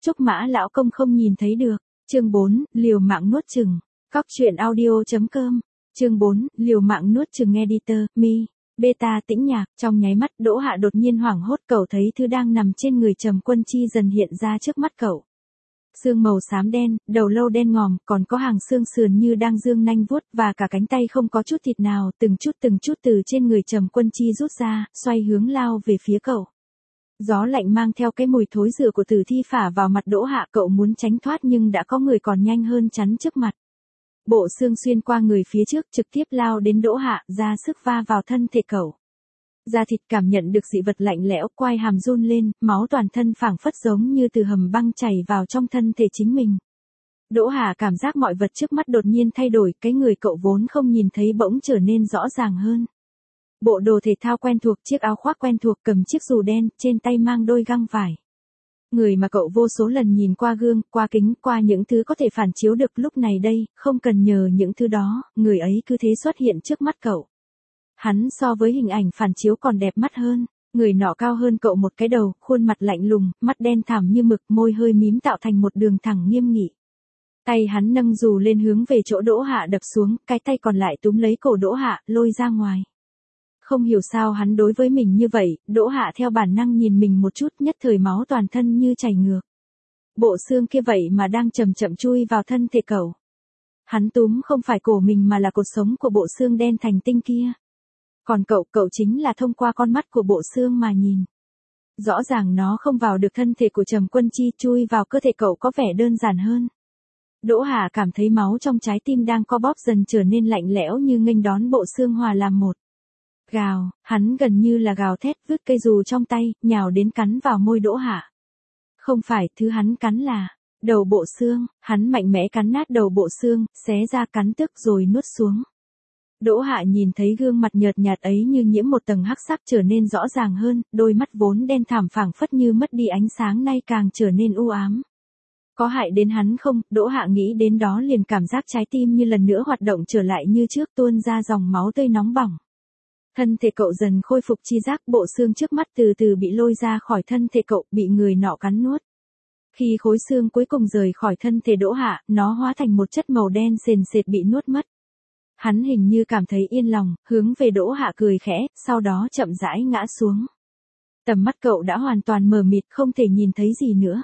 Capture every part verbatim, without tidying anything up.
chúc Mã lão công không nhìn thấy được. Chương bốn, liều mạng nuốt chửng. Cóc truyện audio.com. Chương bốn, liều mạng nuốt chửng. Editor, Mi, Beta tĩnh nhạc. Trong nháy mắt Đỗ Hạ đột nhiên hoảng hốt, cậu thấy thứ đang nằm trên người Trầm Quân Chi dần hiện ra trước mắt cậu. Xương màu xám đen, đầu lâu đen ngòm, còn có hàng xương sườn như đang giương nanh vuốt, và cả cánh tay không có chút thịt nào, từng chút từng chút từ trên người Trầm Quân Chi rút ra, xoay hướng lao về phía cậu. Gió lạnh mang theo cái mùi thối rữa của tử thi phả vào mặt Đỗ Hạ, cậu muốn tránh thoát nhưng đã có người còn nhanh hơn chắn trước mặt. Bộ xương xuyên qua người phía trước trực tiếp lao đến Đỗ Hạ, ra sức va vào thân thể cậu. Da thịt cảm nhận được dị vật lạnh lẽo, quai hàm run lên, máu toàn thân phảng phất giống như từ hầm băng chảy vào trong thân thể chính mình. Đỗ Hạ cảm giác mọi vật trước mắt đột nhiên thay đổi, cái người cậu vốn không nhìn thấy bỗng trở nên rõ ràng hơn. Bộ đồ thể thao quen thuộc, chiếc áo khoác quen thuộc, cầm chiếc dù đen, trên tay mang đôi găng vải. Người mà cậu vô số lần nhìn qua gương, qua kính, qua những thứ có thể phản chiếu được, lúc này đây, không cần nhờ những thứ đó, người ấy cứ thế xuất hiện trước mắt cậu. Hắn so với hình ảnh phản chiếu còn đẹp mắt hơn, người nọ cao hơn cậu một cái đầu, khuôn mặt lạnh lùng, mắt đen thẳm như mực, môi hơi mím tạo thành một đường thẳng nghiêm nghị. Tay hắn nâng dù lên hướng về chỗ Đỗ Hạ đập xuống, cái tay còn lại túm lấy cổ Đỗ Hạ, lôi ra ngoài. Không hiểu sao hắn đối với mình như vậy, Đỗ Hạ theo bản năng nhìn mình một chút, nhất thời máu toàn thân như chảy ngược. Bộ xương kia vậy mà đang chậm chậm chui vào thân thể cậu. Hắn túm không phải cổ mình mà là cột sống của bộ xương đen thành tinh kia. Còn cậu, cậu chính là thông qua con mắt của bộ xương mà nhìn. Rõ ràng nó không vào được thân thể của Trầm Quân Chi, chui vào cơ thể cậu có vẻ đơn giản hơn. Đỗ Hạ cảm thấy máu trong trái tim đang co bóp dần trở nên lạnh lẽo như nghênh đón bộ xương hòa làm một. Gào, hắn gần như là gào thét, vứt cây dù trong tay, nhào đến cắn vào môi Đỗ Hạ. Không phải, thứ hắn cắn là đầu bộ xương, hắn mạnh mẽ cắn nát đầu bộ xương, xé ra cắn tức rồi nuốt xuống. Đỗ Hạ nhìn thấy gương mặt nhợt nhạt ấy như nhiễm một tầng hắc sắc trở nên rõ ràng hơn, đôi mắt vốn đen thẳm phảng phất như mất đi ánh sáng nay càng trở nên u ám. Có hại đến hắn không? Đỗ Hạ nghĩ đến đó liền cảm giác trái tim như lần nữa hoạt động trở lại như trước, tuôn ra dòng máu tươi nóng bỏng. Thân thể cậu dần khôi phục chi giác, bộ xương trước mắt từ từ bị lôi ra khỏi thân thể cậu, bị người nọ cắn nuốt. Khi khối xương cuối cùng rời khỏi thân thể Đỗ Hạ, nó hóa thành một chất màu đen sền sệt bị nuốt mất. Hắn hình như cảm thấy yên lòng, hướng về Đỗ Hạ cười khẽ, sau đó chậm rãi ngã xuống. Tầm mắt cậu đã hoàn toàn mờ mịt, không thể nhìn thấy gì nữa.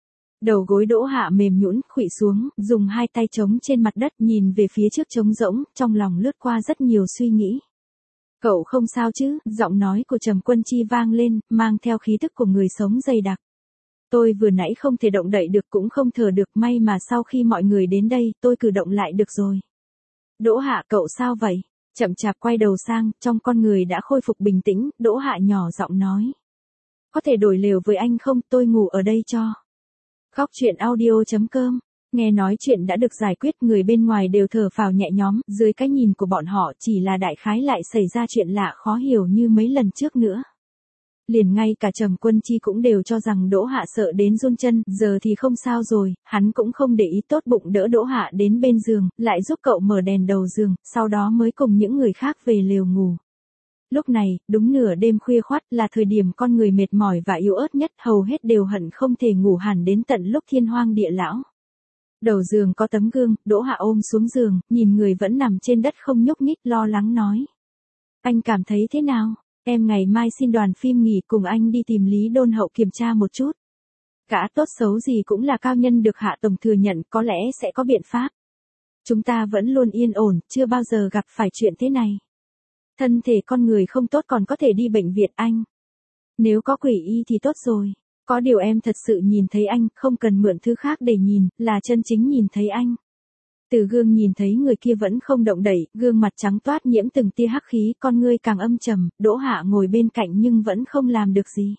Đầu gối Đỗ Hạ mềm nhũn, khuỵu xuống, dùng hai tay chống trên mặt đất, nhìn về phía trước trống rỗng, trong lòng lướt qua rất nhiều suy nghĩ. Cậu không sao chứ? Giọng nói của Trầm Quân Chi vang lên, mang theo khí tức của người sống dày đặc. Tôi vừa nãy không thể động đậy được cũng không thở được, may mà sau khi mọi người đến đây, tôi cử động lại được rồi. Đỗ Hạ, cậu sao vậy? Chậm chạp quay đầu sang, trong con người đã khôi phục bình tĩnh, Đỗ Hạ nhỏ giọng nói. Có thể đổi lều với anh không, tôi ngủ ở đây cho. Cóc truyện audio.com. Nghe nói chuyện đã được giải quyết, người bên ngoài đều thở phào nhẹ nhõm, dưới cái nhìn của bọn họ chỉ là đại khái lại xảy ra chuyện lạ khó hiểu như mấy lần trước nữa. Liền ngay cả Trầm Quân Chi cũng đều cho rằng Đỗ Hạ sợ đến run chân, giờ thì không sao rồi, hắn cũng không để ý, tốt bụng đỡ Đỗ Hạ đến bên giường, lại giúp cậu mở đèn đầu giường, sau đó mới cùng những người khác về lều ngủ. Lúc này, đúng nửa đêm khuya khoắt là thời điểm con người mệt mỏi và yếu ớt nhất, hầu hết đều hận không thể ngủ hẳn đến tận lúc thiên hoang địa lão. Đầu giường có tấm gương, Đỗ Hạ ôm xuống giường, nhìn người vẫn nằm trên đất không nhúc nhích, lo lắng nói. Anh cảm thấy thế nào? Em ngày mai xin đoàn phim nghỉ cùng anh đi tìm Lý Đôn Hậu kiểm tra một chút. Cả tốt xấu gì cũng là cao nhân được Hạ Tổng thừa nhận, có lẽ sẽ có biện pháp. Chúng ta vẫn luôn yên ổn, chưa bao giờ gặp phải chuyện thế này. Thân thể con người không tốt còn có thể đi bệnh viện anh. Nếu có quỷ y thì tốt rồi. Có điều em thật sự nhìn thấy anh, không cần mượn thứ khác để nhìn, là chân chính nhìn thấy anh. Từ gương nhìn thấy người kia vẫn không động đậy, gương mặt trắng toát nhiễm từng tia hắc khí, con ngươi càng âm trầm, Đỗ Hạ ngồi bên cạnh nhưng vẫn không làm được gì.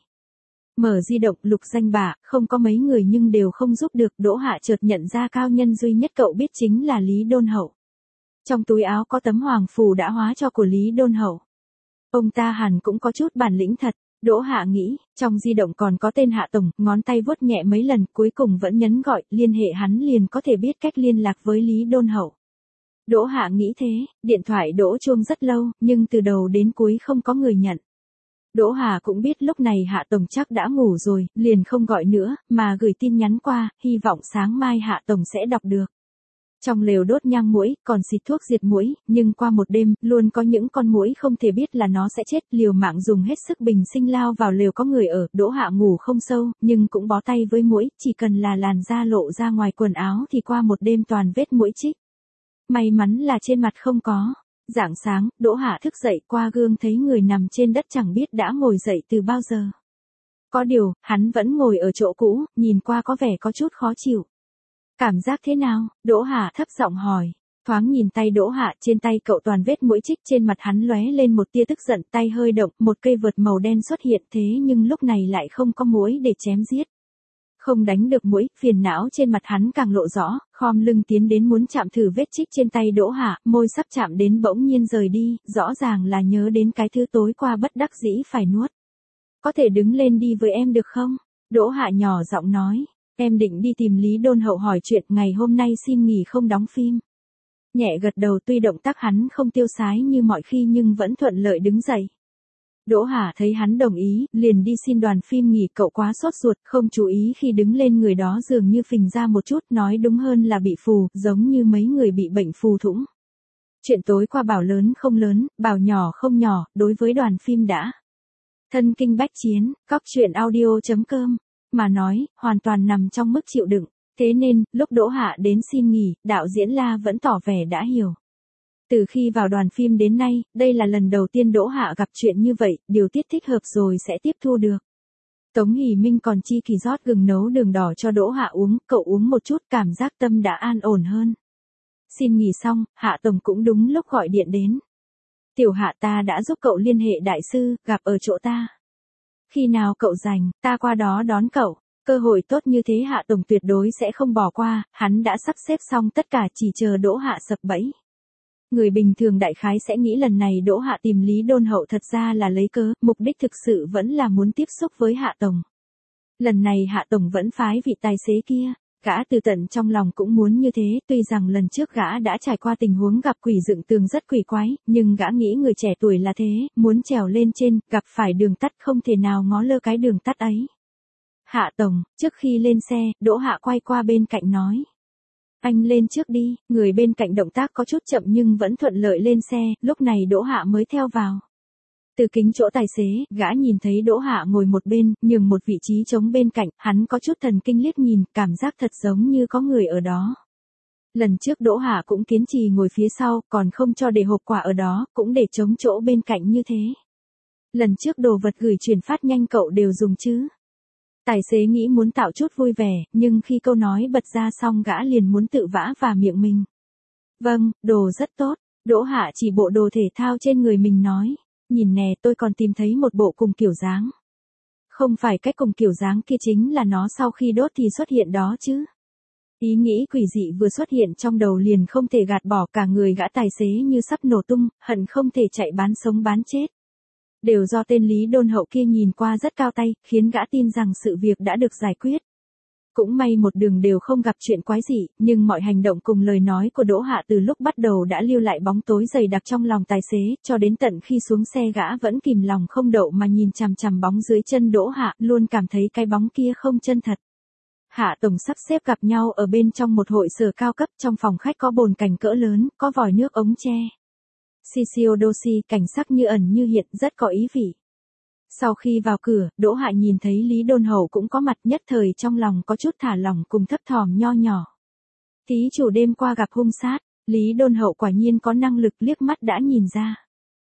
Mở di động, lục danh bạ, không có mấy người nhưng đều không giúp được, Đỗ Hạ chợt nhận ra cao nhân duy nhất cậu biết chính là Lý Đôn Hậu. Trong túi áo có tấm hoàng phù đã hóa cho của Lý Đôn Hậu. Ông ta hẳn cũng có chút bản lĩnh thật. Đỗ Hạ nghĩ, trong di động còn có tên Hạ Tổng, ngón tay vuốt nhẹ mấy lần, cuối cùng vẫn nhấn gọi, liên hệ hắn liền có thể biết cách liên lạc với Lý Đôn Hậu. Đỗ Hạ nghĩ thế, điện thoại đỗ chuông rất lâu, nhưng từ đầu đến cuối không có người nhận. Đỗ Hà cũng biết lúc này Hạ Tổng chắc đã ngủ rồi, liền không gọi nữa, mà gửi tin nhắn qua, hy vọng sáng mai Hạ Tổng sẽ đọc được. Trong lều đốt nhang muỗi, còn xịt thuốc diệt muỗi, nhưng qua một đêm, luôn có những con muỗi không thể biết là nó sẽ chết, liều mạng dùng hết sức bình sinh lao vào lều có người ở, Đỗ Hạ ngủ không sâu, nhưng cũng bó tay với muỗi, chỉ cần là làn da lộ ra ngoài quần áo thì qua một đêm toàn vết muỗi chích. May mắn là trên mặt không có. Rạng sáng, Đỗ Hạ thức dậy qua gương thấy người nằm trên đất chẳng biết đã ngồi dậy từ bao giờ. Có điều, hắn vẫn ngồi ở chỗ cũ, nhìn qua có vẻ có chút khó chịu. Cảm giác thế nào? Đỗ Hạ thấp giọng hỏi. Thoáng nhìn tay Đỗ Hạ, trên tay cậu toàn vết muỗi chích, trên mặt hắn lóe lên một tia tức giận, tay hơi động, một cây vợt màu đen xuất hiện, thế nhưng lúc này lại không có muỗi để chém giết. Không đánh được muỗi, phiền não trên mặt hắn càng lộ rõ, khom lưng tiến đến muốn chạm thử vết chích trên tay Đỗ Hạ, môi sắp chạm đến bỗng nhiên rời đi, rõ ràng là nhớ đến cái thứ tối qua bất đắc dĩ phải nuốt. Có thể đứng lên đi với em được không? Đỗ Hạ nhỏ giọng nói, em định đi tìm Lý Đôn Hậu hỏi chuyện, ngày hôm nay xin nghỉ không đóng phim. Nhẹ gật đầu, tuy động tác hắn không tiêu sái như mọi khi nhưng vẫn thuận lợi đứng dậy. Đỗ Hà thấy hắn đồng ý, liền đi xin đoàn phim nghỉ, cậu quá sốt ruột, không chú ý khi đứng lên người đó dường như phình ra một chút, nói đúng hơn là bị phù, giống như mấy người bị bệnh phù thủng. Chuyện tối qua bảo lớn không lớn, bảo nhỏ không nhỏ, đối với đoàn phim đã. Thân kinh bách chiến, cóc truyện audio chấm com, mà nói, hoàn toàn nằm trong mức chịu đựng, thế nên, lúc Đỗ Hạ đến xin nghỉ, đạo diễn La vẫn tỏ vẻ đã hiểu. Từ khi vào đoàn phim đến nay, đây là lần đầu tiên Đỗ Hạ gặp chuyện như vậy, điều tiết thích hợp rồi sẽ tiếp thu được. Tống Hỷ Minh còn chi kỳ rót gừng nấu đường đỏ cho Đỗ Hạ uống, cậu uống một chút cảm giác tâm đã an ổn hơn. Xin nghỉ xong, Hạ Tổng cũng đúng lúc gọi điện đến. Tiểu Hạ, ta đã giúp cậu liên hệ đại sư, gặp ở chỗ ta. Khi nào cậu rảnh, ta qua đó đón cậu. Cơ hội tốt như thế Hạ Tổng tuyệt đối sẽ không bỏ qua, hắn đã sắp xếp xong tất cả chỉ chờ Đỗ Hạ sập bẫy. Người bình thường đại khái sẽ nghĩ lần này Đỗ Hạ tìm Lý Đôn Hậu thật ra là lấy cớ, mục đích thực sự vẫn là muốn tiếp xúc với Hạ Tổng. Lần này Hạ Tổng vẫn phái vị tài xế kia, gã từ tận trong lòng cũng muốn như thế, tuy rằng lần trước gã đã trải qua tình huống gặp quỷ dựng tường rất quỷ quái, nhưng gã nghĩ người trẻ tuổi là thế, muốn trèo lên trên, gặp phải đường tắt không thể nào ngó lơ cái đường tắt ấy. Hạ Tổng, trước khi lên xe, Đỗ Hạ quay qua bên cạnh nói. Anh lên trước đi, người bên cạnh động tác có chút chậm nhưng vẫn thuận lợi lên xe, lúc này Đỗ Hạ mới theo vào. Từ kính chỗ tài xế, gã nhìn thấy Đỗ Hạ ngồi một bên, nhường một vị trí trống bên cạnh, hắn có chút thần kinh liếc nhìn, cảm giác thật giống như có người ở đó. Lần trước Đỗ Hạ cũng kiên trì ngồi phía sau, còn không cho để hộp quà ở đó, cũng để trống chỗ bên cạnh như thế. Lần trước đồ vật gửi chuyển phát nhanh cậu đều dùng chứ? Tài xế nghĩ muốn tạo chút vui vẻ, nhưng khi câu nói bật ra xong gã liền muốn tự vã vào miệng mình. Vâng, đồ rất tốt, Đỗ Hạ chỉ bộ đồ thể thao trên người mình nói. Nhìn nè, tôi còn tìm thấy một bộ cùng kiểu dáng. Không phải cách cùng kiểu dáng kia chính là nó sau khi đốt thì xuất hiện đó chứ. Ý nghĩ quỷ dị vừa xuất hiện trong đầu liền không thể gạt bỏ, cả người gã tài xế như sắp nổ tung, hận không thể chạy bán sống bán chết. Đều do tên Lý Đôn Hậu kia nhìn qua rất cao tay, khiến gã tin rằng sự việc đã được giải quyết. Cũng may một đường đều không gặp chuyện quái dị, nhưng mọi hành động cùng lời nói của Đỗ Hạ từ lúc bắt đầu đã lưu lại bóng tối dày đặc trong lòng tài xế, cho đến tận khi xuống xe gã vẫn kìm lòng không đậu mà nhìn chằm chằm bóng dưới chân Đỗ Hạ, luôn cảm thấy cái bóng kia không chân thật. Hạ Tổng sắp xếp gặp nhau ở bên trong một hội sở cao cấp, trong phòng khách có bồn cảnh cỡ lớn, có vòi nước ống tre. Shishiodoshi, cảnh sắc như ẩn như hiện, rất có ý vị. Sau khi vào cửa, Đỗ Hạ nhìn thấy Lý Đôn Hậu cũng có mặt, nhất thời trong lòng có chút thả lỏng cùng thấp thỏm nho nhỏ. Thí chủ đêm qua gặp hung sát, Lý Đôn Hậu quả nhiên có năng lực, liếc mắt đã nhìn ra.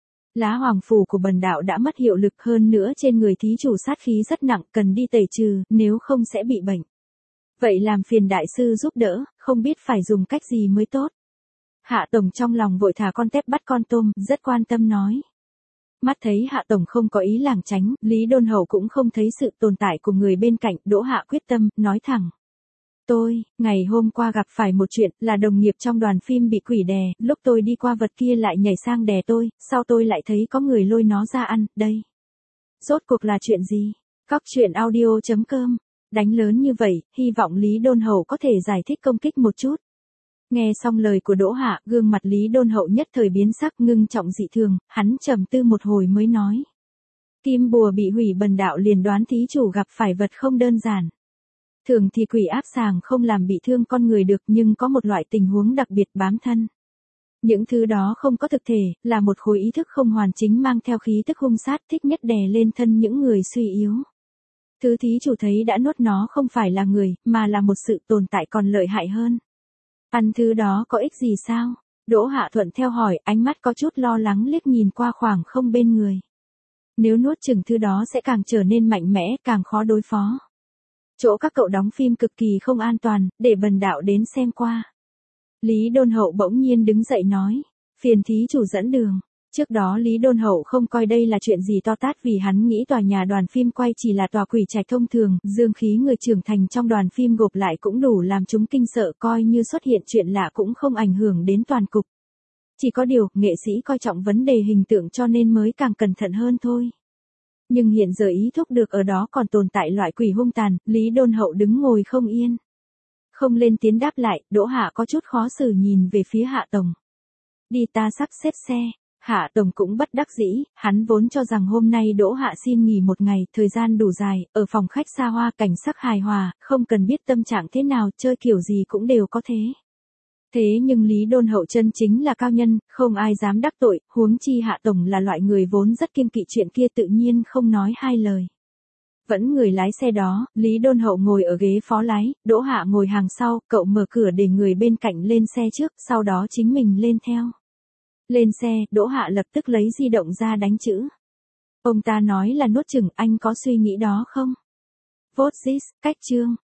Lá hoàng phù của bần đạo đã mất hiệu lực, hơn nữa trên người thí chủ sát khí rất nặng, cần đi tẩy trừ, nếu không sẽ bị bệnh. Vậy làm phiền đại sư giúp đỡ, không biết phải dùng cách gì mới tốt. Hạ Tổng trong lòng vội thả con tép bắt con tôm, rất quan tâm nói. Mắt thấy Hạ Tổng không có ý lảng tránh, Lý Đôn Hậu cũng không thấy sự tồn tại của người bên cạnh, Đỗ Hạ quyết tâm, nói thẳng. Tôi, ngày hôm qua gặp phải một chuyện, là đồng nghiệp trong đoàn phim bị quỷ đè, lúc tôi đi qua vật kia lại nhảy sang đè tôi, sau tôi lại thấy có người lôi nó ra ăn, đây. Rốt cuộc là chuyện gì? Cóc truyện audio chấm com, đánh lớn như vậy, hy vọng Lý Đôn Hậu có thể giải thích công kích một chút. Nghe xong lời của Đỗ Hạ, gương mặt Lý Đôn Hậu nhất thời biến sắc, ngưng trọng dị thường, hắn trầm tư một hồi mới nói. Kim bùa bị hủy bần đạo liền đoán thí chủ gặp phải vật không đơn giản. Thường thì quỷ áp sàng không làm bị thương con người được, nhưng có một loại tình huống đặc biệt bám thân. Những thứ đó không có thực thể, là một khối ý thức không hoàn chính mang theo khí tức hung sát, thích nhất đè lên thân những người suy yếu. Thứ thí chủ thấy đã nuốt nó không phải là người, mà là một sự tồn tại còn lợi hại hơn. Ăn thứ đó có ích gì sao? Đỗ Hạ thuận theo hỏi, ánh mắt có chút lo lắng liếc nhìn qua khoảng không bên người. Nếu nuốt chừng thứ đó sẽ càng trở nên mạnh mẽ, càng khó đối phó. Chỗ các cậu đóng phim cực kỳ không an toàn, để bần đạo đến xem qua. Lý Đôn Hậu bỗng nhiên đứng dậy nói, phiền thí chủ dẫn đường. Trước đó Lý Đôn Hậu không coi đây là chuyện gì to tát vì hắn nghĩ tòa nhà đoàn phim quay chỉ là tòa quỷ trạch thông thường, dương khí người trưởng thành trong đoàn phim gộp lại cũng đủ làm chúng kinh sợ, coi như xuất hiện chuyện lạ cũng không ảnh hưởng đến toàn cục. Chỉ có điều, nghệ sĩ coi trọng vấn đề hình tượng cho nên mới càng cẩn thận hơn thôi. Nhưng hiện giờ ý thức được ở đó còn tồn tại loại quỷ hung tàn, Lý Đôn Hậu đứng ngồi không yên. Không lên tiếng đáp lại, Đỗ Hạ có chút khó xử nhìn về phía Hạ Tổng. Đi ta sắp xếp xe. Hạ Tổng cũng bất đắc dĩ, hắn vốn cho rằng hôm nay Đỗ Hạ xin nghỉ một ngày, thời gian đủ dài, ở phòng khách xa hoa cảnh sắc hài hòa, không cần biết tâm trạng thế nào, chơi kiểu gì cũng đều có thế. Thế nhưng Lý Đôn Hậu chân chính là cao nhân, không ai dám đắc tội, huống chi Hạ Tổng là loại người vốn rất kiêng kỵ chuyện kia tự nhiên không nói hai lời. Vẫn người lái xe đó, Lý Đôn Hậu ngồi ở ghế phó lái, Đỗ Hạ ngồi hàng sau, cậu mở cửa để người bên cạnh lên xe trước, sau đó chính mình lên theo. Lên xe, Đỗ Hạ lập tức lấy di động ra đánh chữ. Ông ta nói là nuốt chửng, anh có suy nghĩ đó không? Vote this, cách chương.